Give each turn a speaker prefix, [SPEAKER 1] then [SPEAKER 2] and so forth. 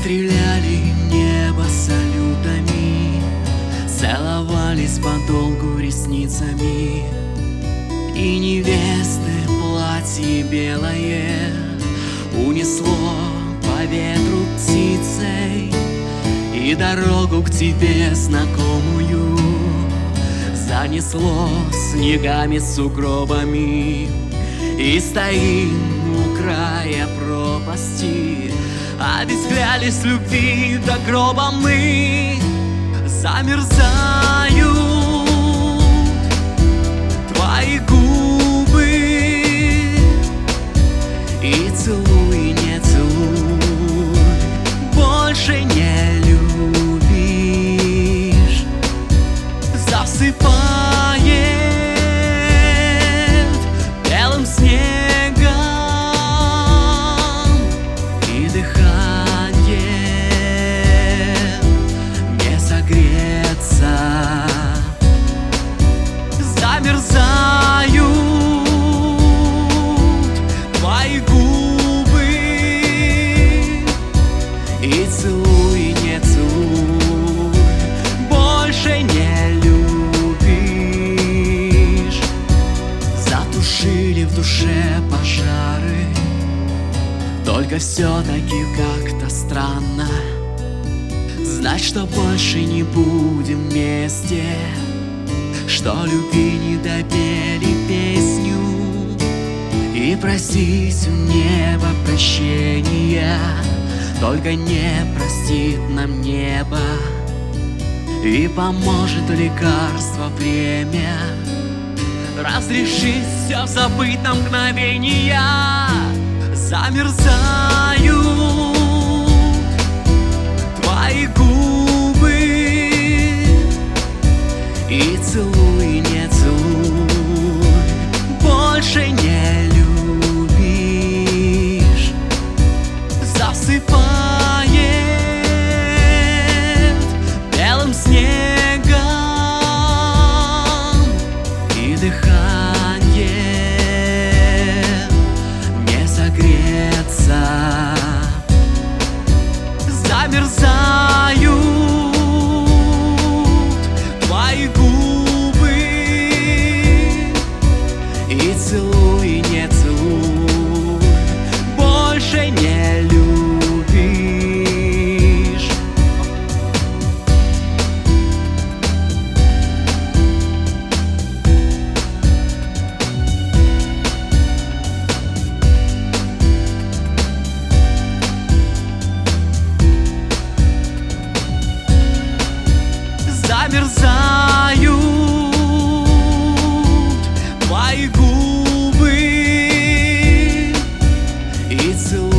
[SPEAKER 1] Стреляли в небо салютами, целовались подолгу ресницами, и невесты платье белое унесло по ветру птицей, и дорогу к тебе знакомую занесло снегами, сугробами. И стоим у края пропасти, обезглялись любви до гроба мы. Замерзают твои губы, и целуй, не целуй, больше не любишь. Засыпает белым снегом, и дыхание не согреться. Замерзают твои губы, и целуй, не целуй, больше не любишь. Затушили в душе пожары, только все-таки как-то странно знать, что больше не будем вместе, что любви не допели песню, и просить у неба прощения, только не простит нам небо, и поможет лекарство время разрешить все забыть на мгновения. Замерзают твои губы, и целуй, не целуй, больше не любишь. Засыпает белым снегом, и дыхание не согреться. Замерзают твои губы, и целуй, не целуй, больше не любишь. Замерзают твои губы, и целуй.